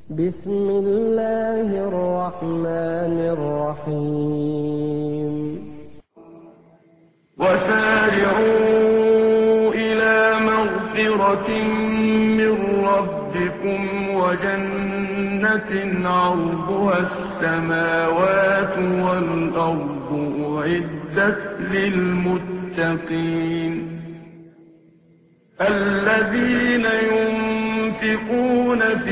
بسم الله الرحمن الرحيم. وسارعوا إلى مغفرة من ربكم وجنة عرضها السماوات والأرض أعدت للمتقين الذين ينفقون في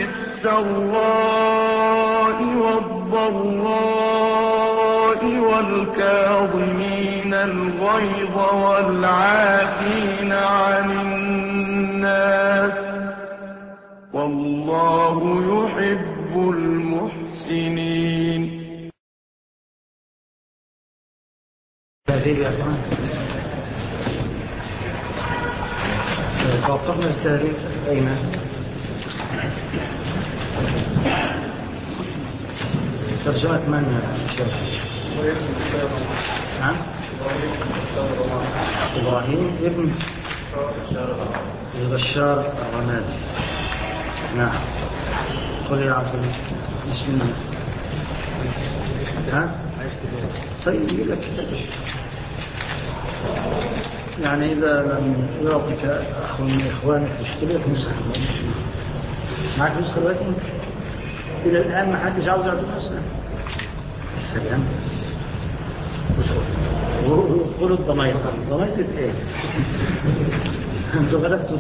السراء والضراء والكاظمين الغيظ والعافين عن الناس والله يحب المحسنين. توقفنا التاريخ أين؟ ترجمة من شيخ؟ نعم؟ إبراهيم ابن بشار الرمادي. نعم. قل يا عبد الله بسم الله. ها؟ طيب لك يعني إذا لم يعطيك أخ من إخوانك اشتريك نسخة معك نسخة دلوقتي؟ إلى الآن ما حدش عاوز يعطيك نسخة. السلام. قولوا الضميط إيه؟ أنتوا غلبتوا.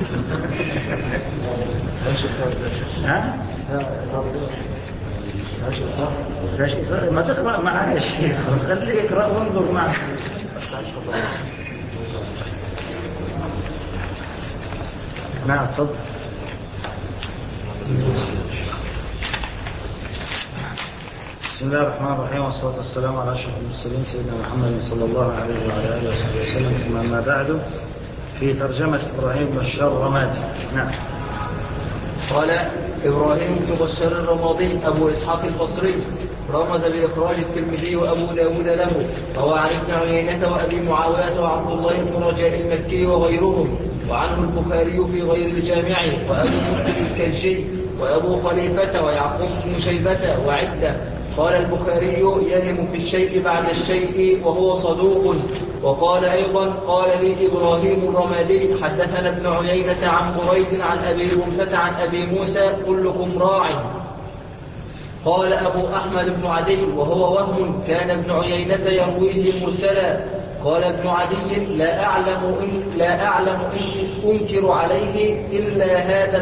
ها؟ ما تقرأ معنا يا شيخ، خليه يقرأ وانظر معك. نعم تفضل. بسم الله الرحمن الرحيم والصلاة والسلام على أشرف المرسلين سيدنا محمد صلى الله عليه وعلى آله وصحبه وسلم. ثم أما بعد في ترجمة إبراهيم بن بشار الرمادي. نعم. قال إبراهيم بن بشار الرمادي أبو إسحاق البصري رمز بإخراج الترمذي وأبو داود له، روى عن ابن عيينة وأبي معاوية وعبد الله بن رجاء المكي وغيرهم، وعنه البخاري في غير الجامع وأبو مسلم الكلشي وأبو خليفة ويعقوب بن شيبة وعدة. قال البخاري يهم في الشيء بعد الشيء وهو صدوق. وقال أيضا قال لي إبراهيم الرمادي حدثنا ابن عيينة عن بريد عن أبي رمثة عن أبي موسى كلكم راع. قال أبو أحمد بن عدي وهو وهم كان ابن عيينة يرويه مرسلا. قال ابن عدي لا أعلم إن أنكر عليه إلا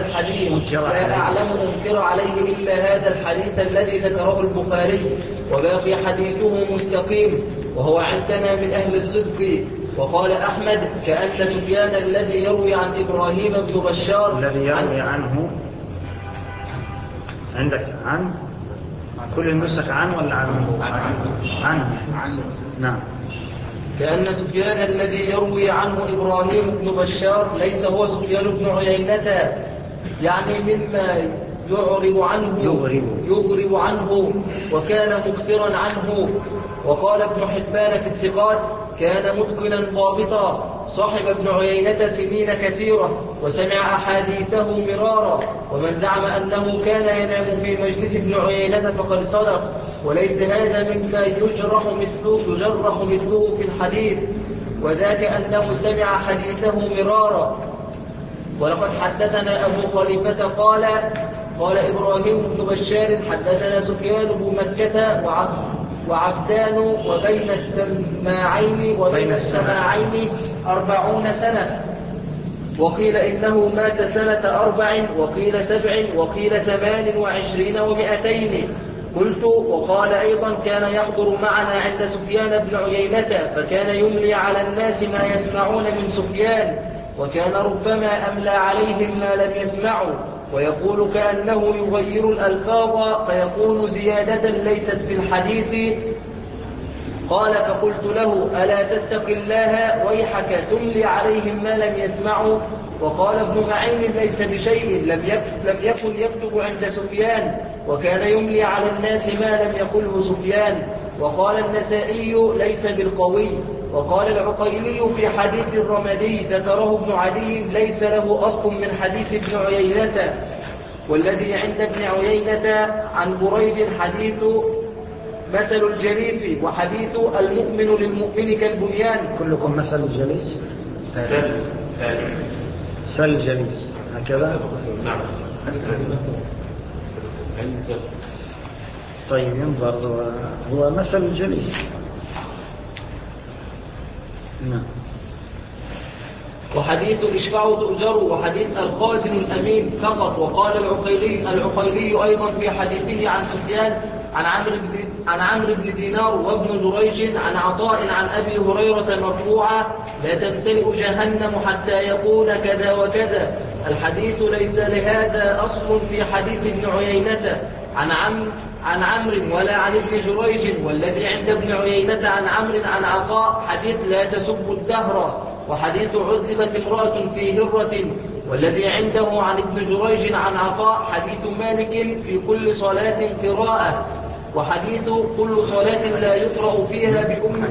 هذا الحديث الذي ذكره البخاري، وباقي حديثه مستقيم وهو عندنا من أهل الصدق. وقال أحمد كأن سفيان الذي يروي عن إبراهيم بن بشار الذي يروي عنه عندك عن كل النسخ عن ولا عن نعم. كأن سفيان الذي يروي عنه إبراهيم بن بشار ليس هو سفيان بن عيينة، يعني مما يغرب عنه وكان مكثرا عنه. وقال ابن حبان في الثقات كان متقنا ضابطا، صاحب ابن عيينة سنين كثيرة وسمع أحاديثه مرارا. ومن زعم أنه كان ينام في مجلس ابن عيينة فقد صدق، وليس هذا مما يجرح مثله في الحديث، وذاك أنه سمع حديثه مرارا. ولقد حدثنا أبو خليفة قال إبراهيم بن بشار حدثنا سفيان بن مكة وعبدان وبين السماعين 40 سنة، وقيل إنه مات سنة 4 وقيل 7 وقيل 28 و200. قلت وقال أيضا كان يحضر معنا عند سفيان بن عيينة فكان يملي على الناس ما يسمعون من سفيان، وكان ربما أملى عليهم ما لم يسمعوا، ويقول كأنه يغير الألفاظ فيقول زيادة ليست في الحديث. قال فقلت له ألا تتق الله ويحك تملي عليهم ما لم يسمعوا. وقال ابن معين ليس بشيء لم يكن يكتب عند سفيان، وكان يملي على الناس ما لم يقله سفيان. وقال النسائي ليس بالقوي. وقال العقيلي في حديث الرمادي ذكره ابن عدي ليس له أصل من حديث ابن عيينة. والذي عند ابن عيينة عن بريد حديث مثل الجليس وحديث المؤمن للمؤمن كالبنيان. كلكم مثل الجليس سل الجليس هكذا. نعم. طيب ينظر هو مثل الجليس. نعم. وحديث اشفعوا تؤجروا وحديث الخازن الأمين فقط. وقال العقيلي أيضا في حديثه عن سفيان عن عمرو بن دينار وابن جريج عن عطاء عن أبي هريرة مرفوعا لا تمتلئ جهنم حتى يقول كذا وكذا. الحديث ليس لهذا أصل في حديث ابن عيينة عن عمرو ولا عن ابن جريج. والذي عند ابن عيينة عن عمرو عن عطاء حديث لا تسب الدهر وحديث عذبت امرأة في هرة. والذي عنده عن ابن جريج عن عطاء حديث مالك في كل صلاة قراءة وحديث كل صلاة لا يقرأ فيها بأم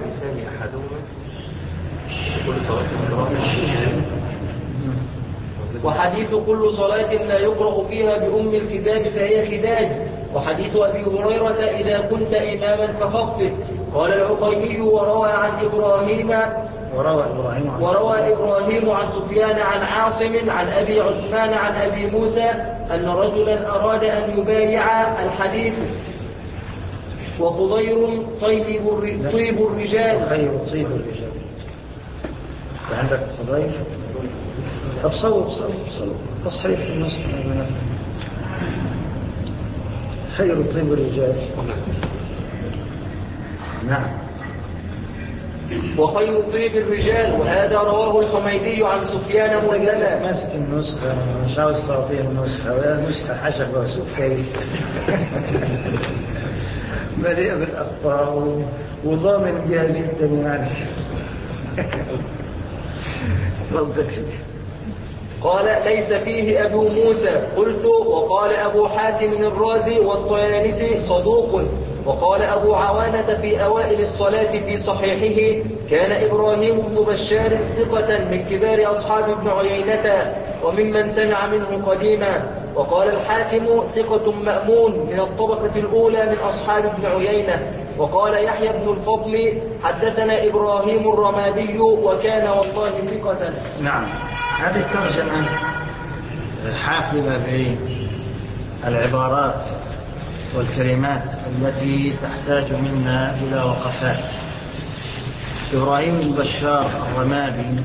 وحديث كل صلاة لا يقرأ فيها بأم الكتاب فهي خداج. وحديث أبي هريرة إذا كنت إماما فخفف. قال العقيلي وروى إبراهيم عن سفيان عن عاصم عن أبي عثمان عن أبي موسى أن رجلا أراد أن يبايع الحديث وخضير طيب الرجال. عندك خضير. طب صوب تصحيح النصف خير طيب الرجال. نعم. وخير طيب الرجال. وهذا رواه الحميدي عن سفيان مرسلا. ماسك النسخة مش عاوز تعطيه النسخة ولا نسخة حشب وشوف كيف مليء بالأخطاء وضامن بها جدا يعني. قال ليس فيه أبو موسى. قلت وقال أبو حاتم الرازي والطيالسي صدوق. وقال أبو عوانة في أوائل الصلاة في صحيحه كان إبراهيم بن بشار ثقة من كبار أصحاب ابن عيينة وممن سمع منه قديما. وقال الحاكم ثقة مأمون من الطبقة الأولى من أصحاب ابن عيينة. وقال يحيى بن الفضل حدثنا إبراهيم الرمادي وكان والله ثقة. نعم. هذه الترجمة حافلة بالعبارات والكلمات التي تحتاج منا إلى وقفات. إبراهيم بن بشار الرمادي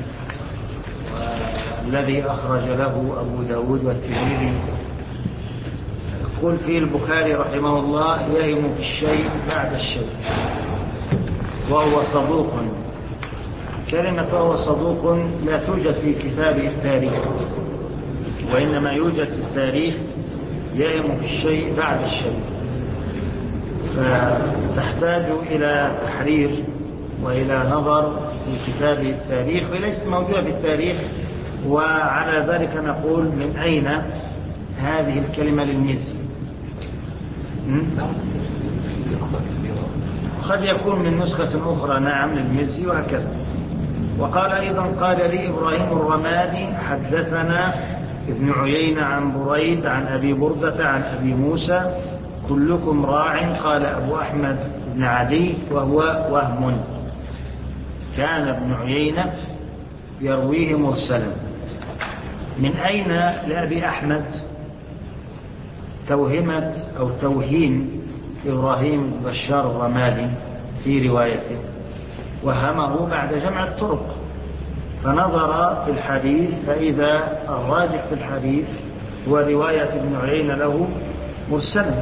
الذي أخرج له أبو داود والترمذي يقول فيه البخاري رحمه الله يهم في الشيء بعد الشيء وهو صدوق. كلمة وهو صدوق لا توجد في كتاب التاريخ وإنما يوجد في التاريخ يهم في الشيء بعد الشيء. فتحتاج إلى تحرير وإلى نظر في كتاب التاريخ وليست موجودة في التاريخ. وعلى ذلك نقول من أين هذه الكلمة للمزي؟ قد يكون من نسخة أخرى نعم للمزي وهكذا. وقال أيضا قال لي إبراهيم الرمادي حدثنا ابن عيينة عن بريد عن أبي بردة عن أبي موسى كلكم راع. قال أبو أحمد بن عدي وهو وهم. كان ابن عيينة يرويه مرسلا. من أين لأبي أحمد توهمة أو توهيم إبراهيم بن بشار الرمادي في روايته؟ وهمه بعد جمع الطرق فنظر في الحديث فإذا الراجح في الحديث هو رواية ابن عيينة له مرسلا.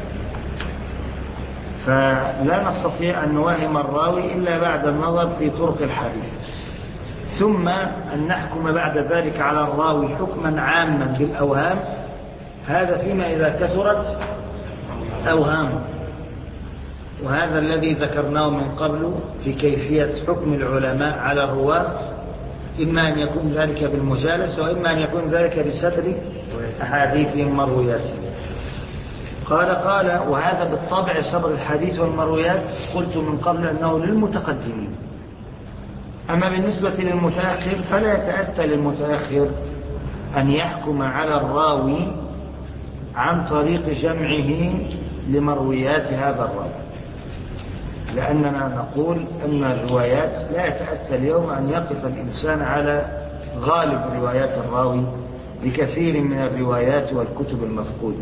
فلا نستطيع أن نوهم الراوي إلا بعد النظر في طرق الحديث ثم أن نحكم بعد ذلك على الراوي حكما عاما بالأوهام. هذا فيما إذا كثرت أوهام. وهذا الذي ذكرناه من قبل في كيفية حكم العلماء على الرواة إما أن يكون ذلك بالمجالسة وإما أن يكون ذلك بسبر أحاديثهم مروياتهم. قال وهذا بالطبع صبر الحديث والمرويات قلت من قبل أنه للمتقدمين. أما بالنسبة للمتأخر فلا يتأتى للمتأخر أن يحكم على الراوي عن طريق جمعه لمرويات هذا الراوي، لأننا نقول أن الروايات لا يتأتى اليوم أن يقف الإنسان على غالب روايات الراوي بكثير من الروايات والكتب المفقودة.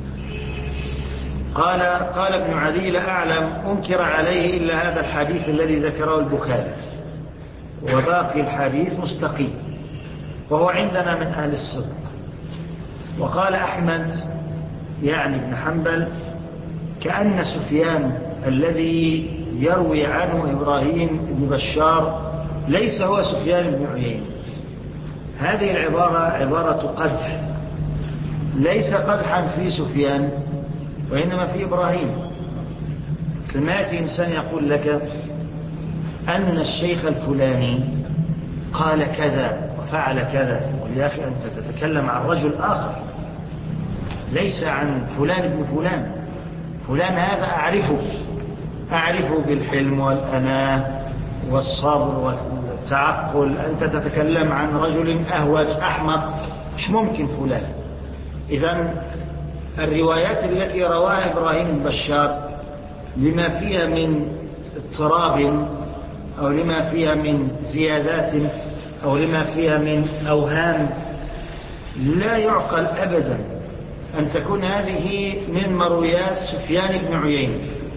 قال ابن عدي: لا أعلم أنكر عليه إلا هذا الحديث الذي ذكره البخاري، وباقي الحديث مستقيم، وهو عندنا من أهل الصدق. وقال أحمد يعني ابن حنبل: كأن سفيان الذي يروي عنه إبراهيم بن بشار ليس هو سفيان بن عيينة. هذه العبارة عبارة قدح، ليس قدحا في سفيان وإنما في إبراهيم. لما يأتي إنسان يقول لك أن الشيخ الفلاني قال كذا وفعل كذا، يا أخي أنت تتكلم عن رجل آخر ليس عن فلان ابن فلان. فلان هذا أعرفه بالحلم والأناة والصبر والتعقل، أنت تتكلم عن رجل أهوج أحمق، مش ممكن فلان. إذن الروايات التي رواها إبراهيم بن بشار لما فيها من اضطراب أو لما فيها من زيادات أو لما فيها من أوهام، لا يعقل أبدا أن تكون هذه من مرويات سفيان بن عيينة.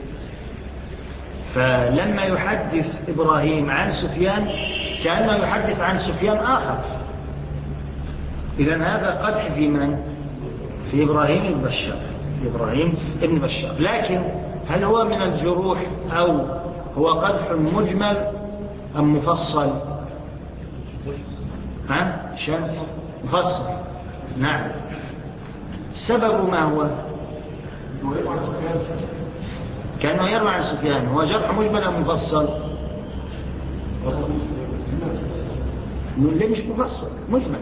فلما يحدث إبراهيم عن سفيان كأنه يحدث عن سفيان آخر. إذن هذا قدح في من؟ في إبراهيم بن بشار. لكن هل هو من الجروح أو هو قدح مجمل أم مفصل؟ مفصل. نعم. السبب ما هو؟ كأنه يروي عن سفيان. هو جرح مجمل أم مفصل؟ ليه مش مفصل؟ مجمل.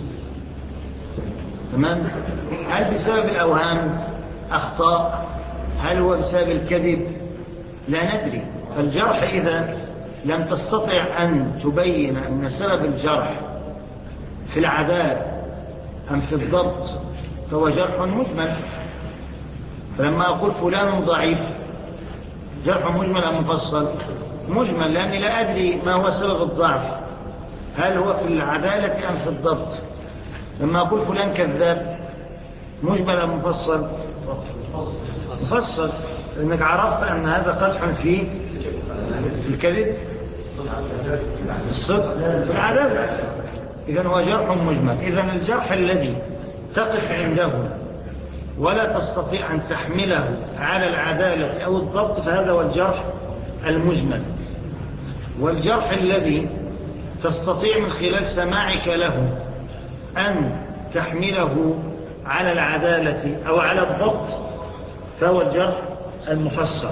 تمام. هل بسبب الأوهام أخطاء؟ هل هو بسبب الكذب؟ لا ندري. فالجرح إذا لم تستطع أن تبين أن سبب الجرح في العدالة أم في الضبط فهو جرح مجمل. فلما أقول فلان ضعيف جرح مجمل أم مفصل؟ مجمل، لأني لا أدري ما هو سبب الضعف، هل هو في العدالة أم في الضبط. لما أقول فلان كذاب مجمل أم مفصل؟ مفصل، لأنك عرفت أن هذا قدح في الكذب، الصدق، في العدالة. إذن هو جرح مجمل. إذن الجرح الذي تقف عنده ولا تستطيع أن تحمله على العدالة أو الضبط فهذا هو الجرح المجمل. والجرح الذي تستطيع من خلال سماعك له أن تحمله على العدالة أو على الضبط فهو الجرح المفسر.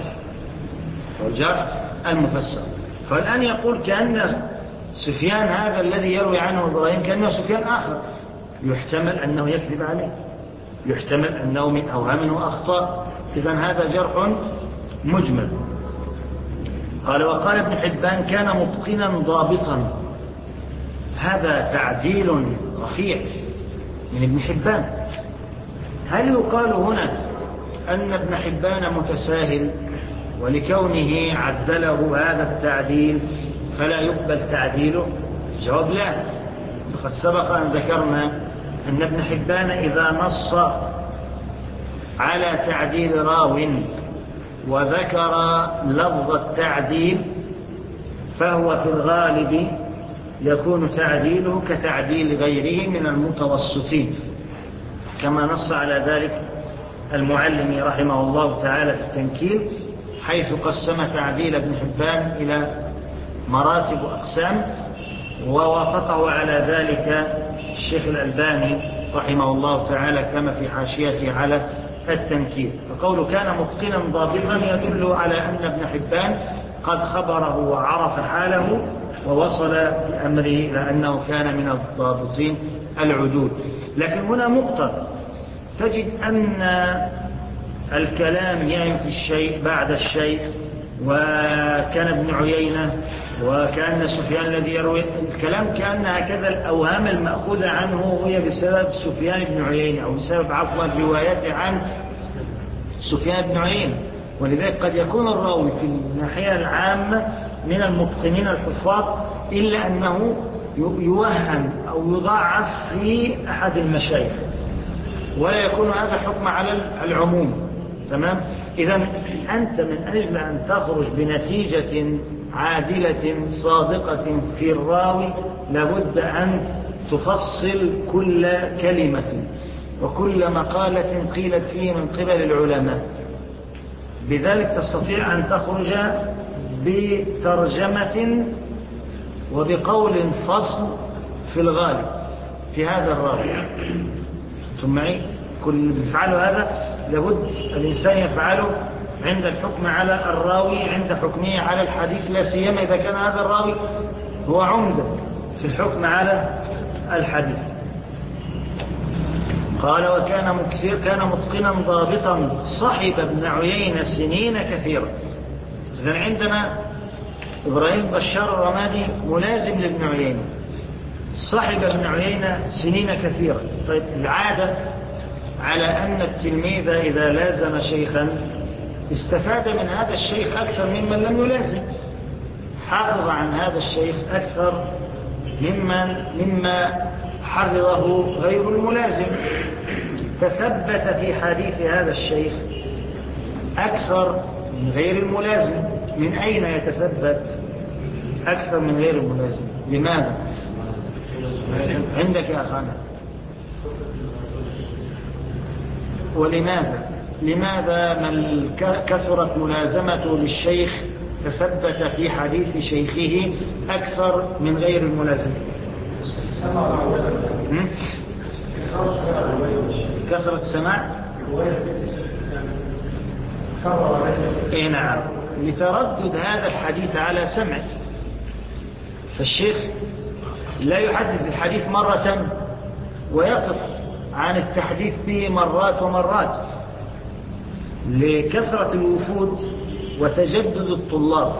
فالآن يقول كأن سفيان هذا الذي يروي عنه إبراهيم كأنه سفيان آخر، يحتمل أنه يكذب عليه، يحتمل أنه من أوهام وأخطاء. إذن هذا جرح مجمل. قال: وقال ابن حبان: كان متقنا ضابطا. هذا تعديل رفيع من ابن حبان. هل يقال هنا أن ابن حبان متساهل ولكونه عدله هذا التعديل فلا يقبل تعديله؟ جواب: لا. فقد سبق أن ذكرنا أن ابن حبان إذا نص على تعديل راو وذكر لفظ التعديل فهو في الغالب يكون تعديله كتعديل غيره من المتوسطين، كما نص على ذلك المعلم رحمه الله تعالى في التنكيل، حيث قسم تعديل ابن حبان إلى مراتب وأقسام، ووافقه على ذلك الشيخ الألباني رحمه الله تعالى كما في حاشيته على التنكيل. فقوله كان متقنا ضابطا يدل على أن ابن حبان قد خبره وعرف حاله ووصل بأمره إلى أنه كان من الضابطين العدول. لكن هنا نقطة، تجد أن الكلام يعني في الشيء بعد الشيء وكان ابن عيينة، وكان سفيان الذي يروي الكلام، كأن هكذا الأوهام المأخوذة عنه هي بسبب سفيان بن عيينة، أو بسبب عفوا روايته عن سفيان بن عيينة. ولذلك قد يكون الراوي في الناحية العامة من المتقنين الحفاظ، إلا أنه يوهم أو يضاعف في أحد المشايخ، ولا يكون هذا حكم على العموم. تمام؟ إذا أنت من أجل أن تخرج بنتيجة عادلة صادقة في الراوي لابد أن تفصل كل كلمة وكل مقالة قيلت فيه من قبل العلماء. بذلك تستطيع أن تخرج بترجمة وبقول فصل في الغالب في هذا الراوي. ثم معي كل يفعله هذا لابد الإنسان يفعله عند الحكم على الراوي، عند حكمه على الحديث، لا سيما إذا كان هذا الراوي هو عمدة في الحكم على الحديث. قال وكان مكثير، كان متقنا ضابطا، صحب ابن عيينة سنين كثيرة. إذن عندنا إبراهيم بشار الرمادي ملازم لابن عيينة، صحب ابن عيينة سنين كثيرة. طيب العادة على أن التلميذ إذا لازم شيخا استفاد من هذا الشيخ أكثر ممن لم يلازم، حافظ عن هذا الشيخ أكثر مما حفظه غير الملازم، تثبت في حديث هذا الشيخ أكثر من غير الملازم. من أين يتثبت أكثر من غير الملازم؟ لماذا؟ عندك يا أخانا. لماذا من كثرت ملازمته للشيخ تثبت في حديث شيخه أكثر من غير الملازم؟ كثرة السماع. إيه نعم، لتردد هذا الحديث على سمعه. فالشيخ لا يحدث الحديث مرة ويقف عن التحديث به مرات ومرات، لكثرة الوفود وتجدد الطلاب.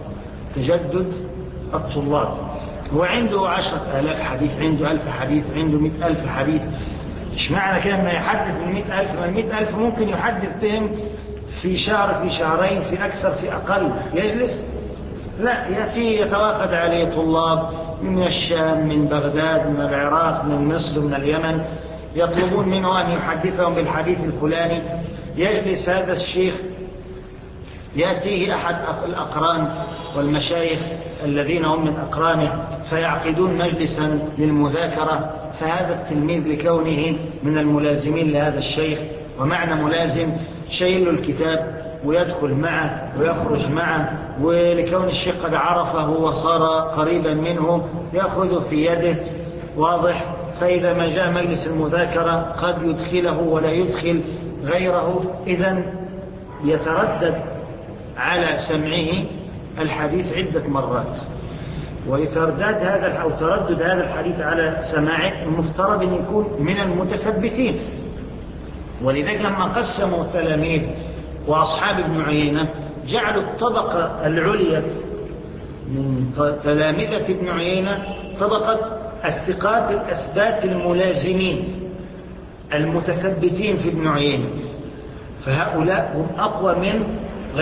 هو عنده 10,000 حديث، عنده 1000 حديث، عنده 100,000 حديث. إيش معنى كده ما يحدث من 100,000؟ من 100,000 ممكن يحدث بهم في شهر، في شهرين، في أكثر، في أقل. يجلس؟ لا، يأتي يتوافد عليه طلاب من الشام، من بغداد، من العراق، من مصر، من اليمن، يطلبون منه أن يحدثهم بالحديث الفلاني. يجلس هذا الشيخ، يأتيه أحد الأقران والمشايخ الذين هم من أقرانه فيعقدون مجلسا للمذاكرة. فهذا التلميذ لكونه من الملازمين لهذا الشيخ، ومعنى ملازم شيل الكتاب ويدخل معه ويخرج معه، ولكون الشيخ قد عرفه وصار قريبا منه يأخذ في يده، واضح. فإذا ما جاء مجلس المذاكرة قد يدخله ولا يدخل غيره، إذن يتردد على سمعه الحديث عدة مرات. ولتردد هذا أو تردد هذا الحديث على سماعه المفترض أن يكون من المتثبتين. ولذلك لما قسموا التلاميذ وأصحاب ابن عيينة جعلوا الطبقة العليا من تلامذة ابن عيينة طبقة الثقات الأثبات الملازمين المتثبتين في ابن عيينة، فهؤلاء هم أقوى من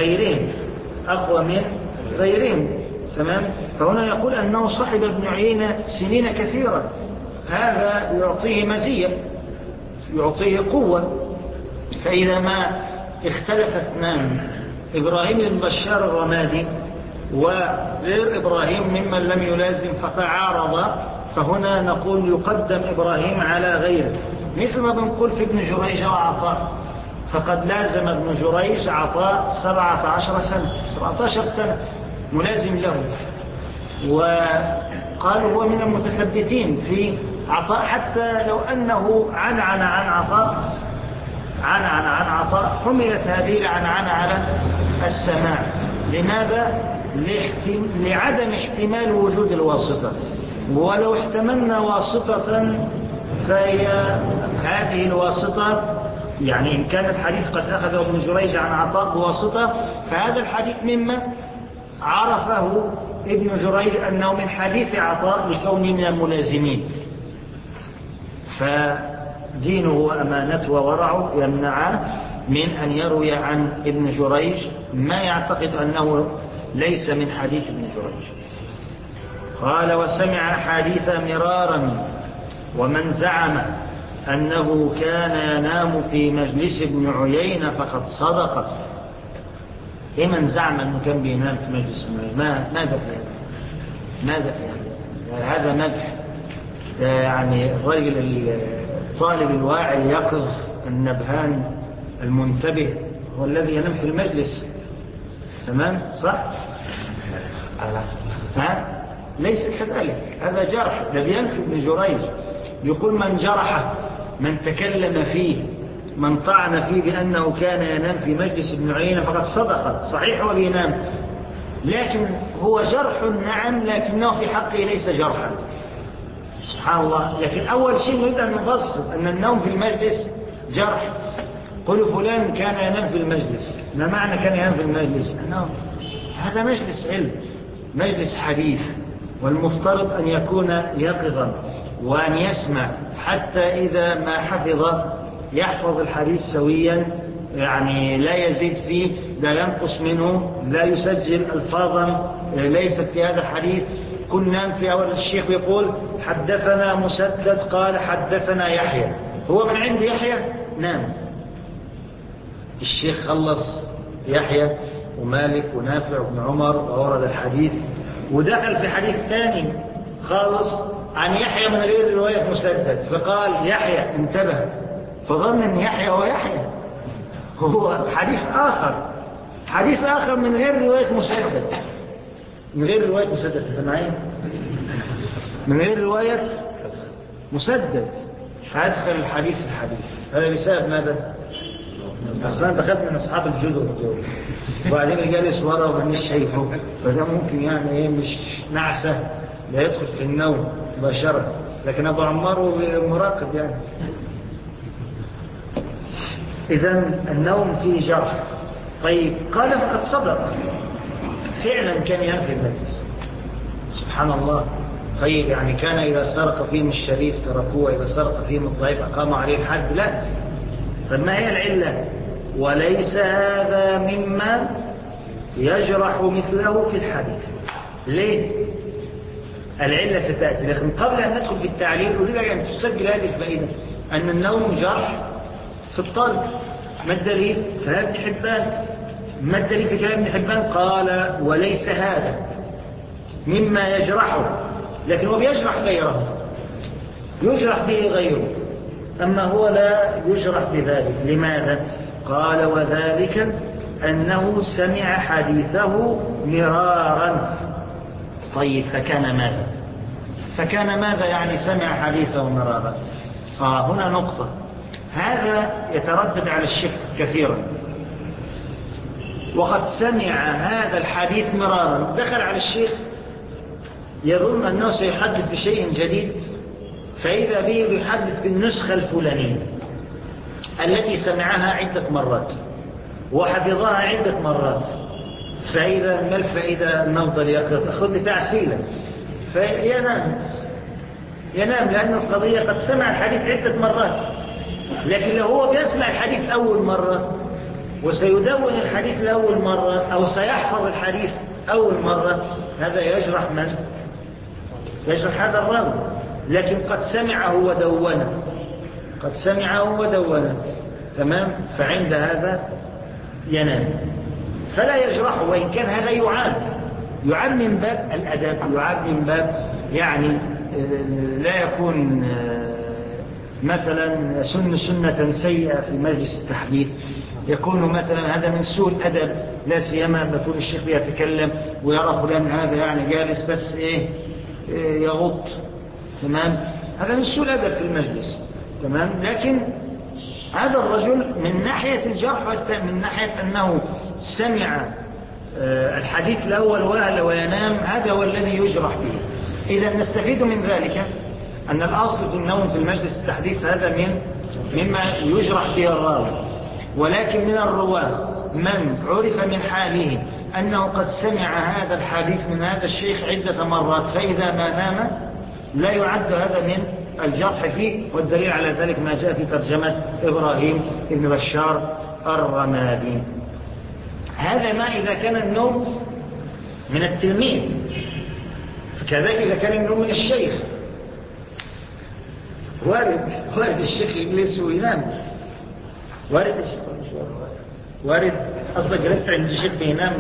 غيرهم. تمام؟ فهنا يقول أنه صحب ابن عيينة سنين كثيرة، هذا يعطيه مزية، يعطيه قوة. فإذا ما اختلف اثنان، إبراهيم بن بشار الرمادي وغير إبراهيم ممن لم يلازم فتعارض، فهنا نقول يقدم إبراهيم على غيره، مثل ما بنقول في ابن جريج وعطاء. فقد لازم ابن جريج عطاء 17 سنة ملازم له، وقالوا هو من المتثبتين في عطاء، حتى لو أنه عنعن عن عطاء حملت هذه العنعنة على السماع. لماذا؟ لعدم احتمال وجود الواسطة. ولو احتملنا واسطة فهي هذه الواسطة يعني إن كان الحديث قد أخذه ابن جريج عن عطاء بواسطة، فهذا الحديث مما عرفه ابن جريج أنه من حديث عطاء لكونه من الملازمين. فدينه وأمانته وورعه يمنعه من أن يروي عن ابن جريج ما يعتقد أنه ليس من حديث ابن جريج. قال: وسمع حديث مرارا، ومن زعم أنه كان ينام في مجلس ابن عيينة فقد صدق. إيه من زعم أنه كان بينام في مجلس ابن عيينة؟ ماذا في هذا؟ ماذا في هذا؟ هذا مدح. يعني الرجل الطالب الواعي اليقظ النبهان المنتبه هو الذي ينام في المجلس. تمام؟ صح؟ ها؟ ليس كذلك، هذا جرح. الذي ينفي ابن جريج يقول: من جرحه، من تكلم فيه، من طعن فيه بأنه كان ينام في مجلس ابن عيينة فقد صدق. صحيح هو بينام، لكن هو جرح نعم، لكنه في حقه ليس جرحا. سبحان الله. لكن أول شيء نريد أن نفصل أن النوم في المجلس جرح. قلوا فلان كان ينام في المجلس، ما معنى كان ينام في المجلس؟ أنه هذا مجلس علم، مجلس حديث، والمفترض أن يكون يقظا وأن يسمع، حتى إذا ما حفظ يحفظ الحديث سويا، يعني لا يزيد فيه، لا ينقص منه، لا يسجل ألفاظا ليست في هذا الحديث. كنا في أول الشيخ يقول: حدثنا مسدد قال حدثنا يحيى، هو من عند يحيى نام. الشيخ خلص يحيى ومالك ونافع وابن عمر وأورد الحديث، ودخل في حديث ثاني خالص عن يحيى من غير رواية مسدد، فقال يحيى، انتبه، فظن أن يحيى هو يحيى، هو حديث آخر من غير رواية مسدد، من غير رواية مسدد. أنت معي؟ من غير رواية مسدد، فأدخل الحديث في الحديث. هذا بسبب ماذا؟ أصلا دخلت من أصحاب الجدر وبعدين جالس ورا ومانيش شايفه، فده ممكن يعني إيه مش نعسة لا يدخل في النوم مباشرة، لكن أبو عمار مراقب يعني. إذن النوم فيه جرح. طيب قال فقد صدق، فعلا كان ينفي المجلس. سبحان الله. طيب يعني كان إذا سرق فيهم الشريف تركوه، وإذا سرق فيهم الضعيف أقاموا عليه الحد؟ لا. فما هي العلة؟ وليس هذا مما يجرح مثله في الحديث. ليه؟ العلة ستأتي، لكن قبل أن ندخل في التعليل أريد أن تسجل هذه الفائدة، أن النوم جرح في الطالب. ما الدليل؟ كلام ابن حبان. ما الدليل في كلام ابن حبان؟ قال: وليس هذا مما يجرحه، لكن هو بيجرح غيره، يجرح به غيره، أما هو لا يجرح بذلك. لماذا؟ قال: وذلك أنه سمع حديثه مرارا. طيب فكان ماذا؟ فكان ماذا يعني سمع حديثه مرارا؟ هنا نقطة، هذا يتردد على الشك كثيرا. وقد سمع هذا الحديث مرارا، دخل على الشيخ يظن أنه سيحدث بشيء جديد، فإذا به يحدث بالنسخة الفلانية التي سمعها عدة مرات وحفظها عدة مرات، فإذا ما الفائدة نفضل يقرأ؟ أخذ تعسيلا فينام لأن القضية قد سمع الحديث عدة مرات. لكن لو هو بيسمع الحديث أول مرة وسيدون الحديث لأول مرة أو سيحفظ الحديث أول مرة، هذا يجرح من؟ يجرح هذا الراوي. لكن قد سمعه ودونه، تمام؟ فعند هذا ينام فلا يجرحه، وإن كان هذا يعان من باب الأدب، يعان من باب يعني لا يكون مثلا سنة سيئة في مجلس التحديث، يكون مثلا هذا من سوء الأدب، لا سيما بطول الشيخ يتكلم ويرى فلان هذا يعني جالس بس يغط، تمام؟ هذا من سوء الأدب في المجلس، تمام؟ لكن هذا الرجل من ناحية الجرح من ناحية أنه سمع الحديث الأول وينام، هذا هو الذي يجرح به. إذا نستفيد من ذلك أن الأصل في النوم في المجلس التحديث هذا من مما يجرح به الراوي، ولكن من الرواه من عرف من حاله أنه قد سمع هذا الحديث من هذا الشيخ عدة مرات، فإذا ما نام لا يعد هذا من الجرح فيه. والدليل على ذلك ما جاء في ترجمة إبراهيم بن بشار الرمادي. هذا ما إذا كان النوم من التلميذ، فكذلك إذا كان النوم من الشيخ. وارد الشيخ يجلس وينام، وارد الشيخ وارد أصلا جلست عند الشيخ ينام.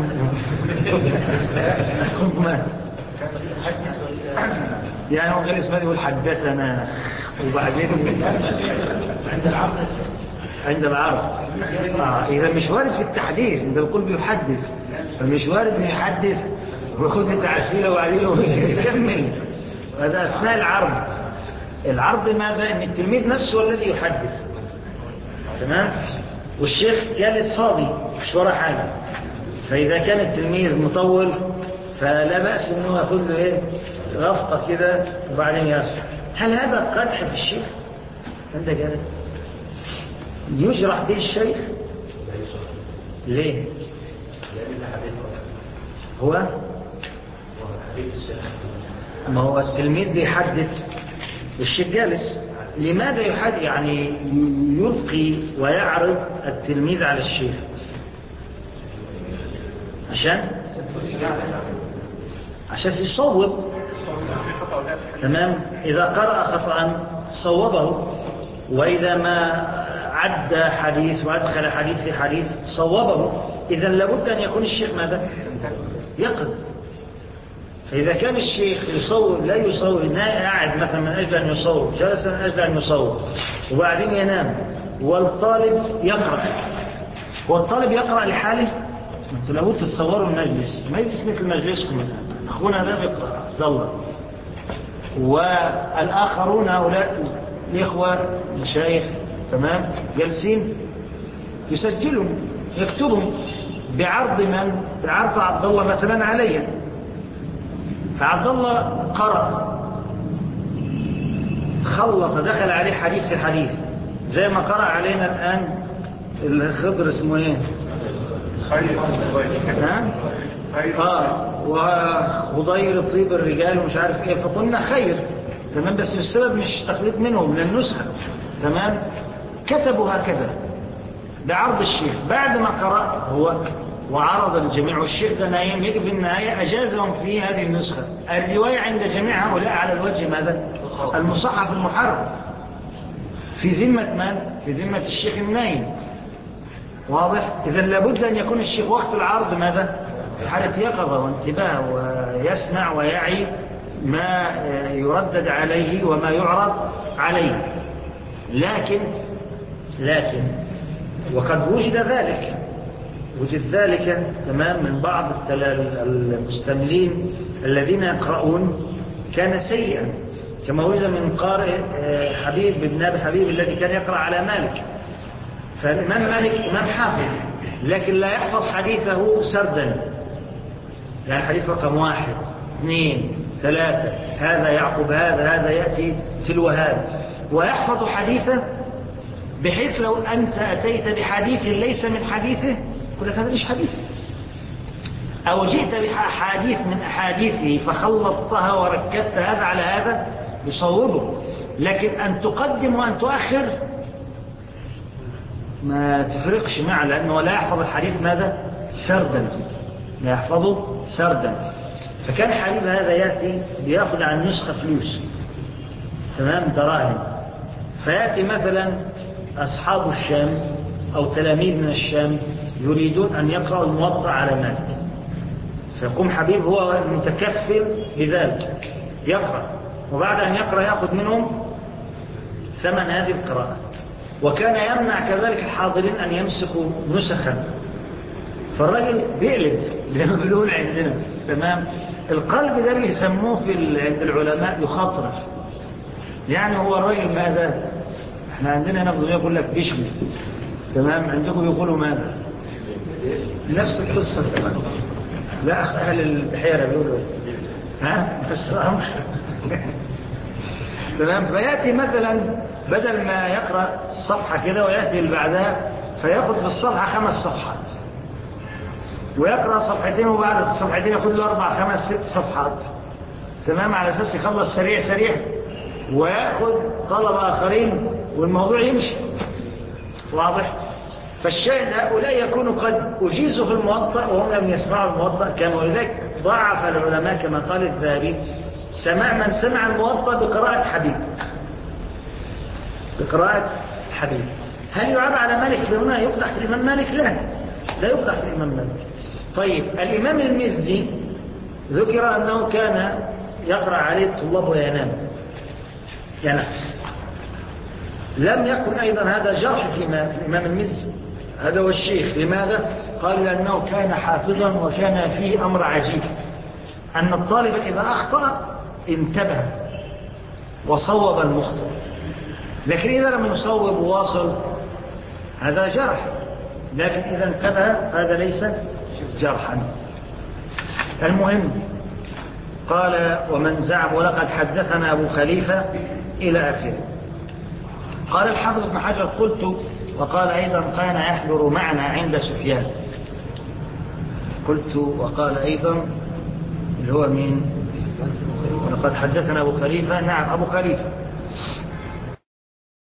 يعني هو جلس ما يقول حدثنا وبعدين عند العرض. إذا مش وارد في التحديث، إذا القلب يحدث، فمش وارد أن يحدث ويأخذ تعسيله وعليله ويكمل. هذا أثناء العرض ماذا؟ أن التلميذ نفسه الذي يحدث، تمام؟ والشيخ جالس فاضي مش ورا حاجة. فإذا كان التلميذ مطول فلا بأس أنه يأخذ له غفقة كده وبعدين يرجع. هل هذا قدح في الشيخ؟ أنت جالس يجرح به الشيخ؟ ليه؟ هو ما هو التلميذ بيحدث والشيخ جالس. لماذا يحدث؟ يعني يلقي ويعرض التلميذ على الشيخ عشان يصوب، تمام؟ إذا قرأ خطأ صوبه، وإذا ما عد حديث وأدخل حديث في حديث صوبه. إذا لابد أن يكون الشيخ ماذا؟ يقظ. فإذا كان الشيخ يصور لا يصور، قاعد مثلا من أجل أن يصور، جلس من أجل أن يصور وبعدين ينام، والطالب يقرأ، والطالب يقرأ لحاله، أنتوا لابد تتصوروا المجلس، مجلس مثل مجلسكم الآن، أخونا هذا يقرأ ظلة، والآخرون هؤلاء الإخوة المشايخ تمام جالسين يسجلهم يكتبهم بعرض من؟ بعرض عبد الله مثلا عليا. فعبد الله قرأ خلط دخل عليه حديث في حديث، زي ما قرأ علينا الآن الخضر اسمه ايه؟ وخضير طيب الرجال ومش عارف ايه، فقلنا خير تمام، بس السبب مش تقليد منهم من النسخة، تمام؟ كتبوا هكذا بعرض الشيخ. بعد ما قرأ هو وعرض الجميع، والشيخ ده نايم، يجب في النهاية أجازهم في هذه النسخة. الرواية عند جميع هؤلاء على الوجه ماذا؟ المصحف المحرر في ذمة من؟ في ذمة الشيخ النايم. واضح؟ إذا لابد أن يكون الشيخ وقت العرض ماذا؟ حالة يقظة وانتباه، ويسمع ويعي ما يردد عليه وما يعرض عليه. لكن وقد وجد ذلك تمام من بعض المستملين الذين يقرؤون كان سيئا، كما وجد من قارئ حبيب بن أبي حبيب الذي كان يقرأ على مالك. فالإمام مالك إمام حافظ، لكن لا يحفظ حديثه سردا، يعني حديث رقم 1 2 3 هذا يعقب هذا يأتي تلو هذا، ويحفظ حديثه بحيث لو أنت أتيت بحديث ليس من حديثه يقول لك هذا مش حديث، أو جئت بحديث من أحاديثه فخلطتها وركبت هذا على هذا يصوبه. لكن أن تقدم وأن تؤخر ما تفرقش معه، لأنه لا يحفظ الحديث ماذا؟ سردا، لا يحفظه سردا. فكان حبيب هذا يأتي بيأخذ عن نسخة فلوس تمام دراهم، فيأتي مثلا أصحاب الشام أو تلاميذ من الشام يريدون أن يقرأوا الموطأ على مالك، فيقوم حبيب هو المتكفل بذلك يقرأ، وبعد أن يقرأ يأخذ منهم ثمن هذه القراءة. وكان يمنع كذلك الحاضرين أن يمسكوا نسخا، فالرجل بيقلب زي ما بيقولون عندنا تمام. القلب ده بيسموه عند العلماء يخاطر، يعني هو الرجل ماذا؟ احنا عندنا نبض يقول لك بيشمي تمام، عندكم يقولوا ماذا؟ نفس القصة تمام. لا أهل البحيرة بيقولوا ها؟ تسرعهمش تمام. فيأتي مثلا بدل ما يقرأ الصفحة كده ويأتي اللي بعدها فيأخذ في الصفحة 5 صفحات، ويقرأ صفحتين وبعد الصفحتين يأخذ له 4 5 6 صفحات، تمام، على أساس يخلص سريع سريع ويأخذ طلبة آخرين والموضوع يمشي. واضح؟ فالشاهد هؤلاء يكونوا قد أجيزوا في الموطأ وهم لم يسمعوا الموطأ كما، ولذلك ضعف العلماء كما قال الذهبي سماع من سمع الموطأ بقراءة حبيب، بقراءة حبيب. هل يعاب على مالك هنا يقدح في الإمام مالك؟ لا يقدح في الإمام مالك. طيب الإمام المزي ذكر أنه كان يقرأ عليه الطلاب وينام ينفس. لم يكن أيضا هذا جرح في الإمام المزي، هذا هو الشيخ. لماذا؟ قال لأنه كان حافظا وكان فيه أمر عجيب، أن الطالب إذا أخطأ انتبه وصوب المخطئ، لكن إذا لم يصوب واصل هذا جرح، لكن إذا انتبه هذا ليس جرحا. المهم قال ومن زعم ولقد حدثنا أبو خليفة إلى آخره. قال الحافظ ابن حجر قلت وقال أيضا كان يحضر معنا عند سفيان. قلت وقال أيضا اللي هو مين؟ ولقد حدثنا أبو خليفة، نعم أبو خليفة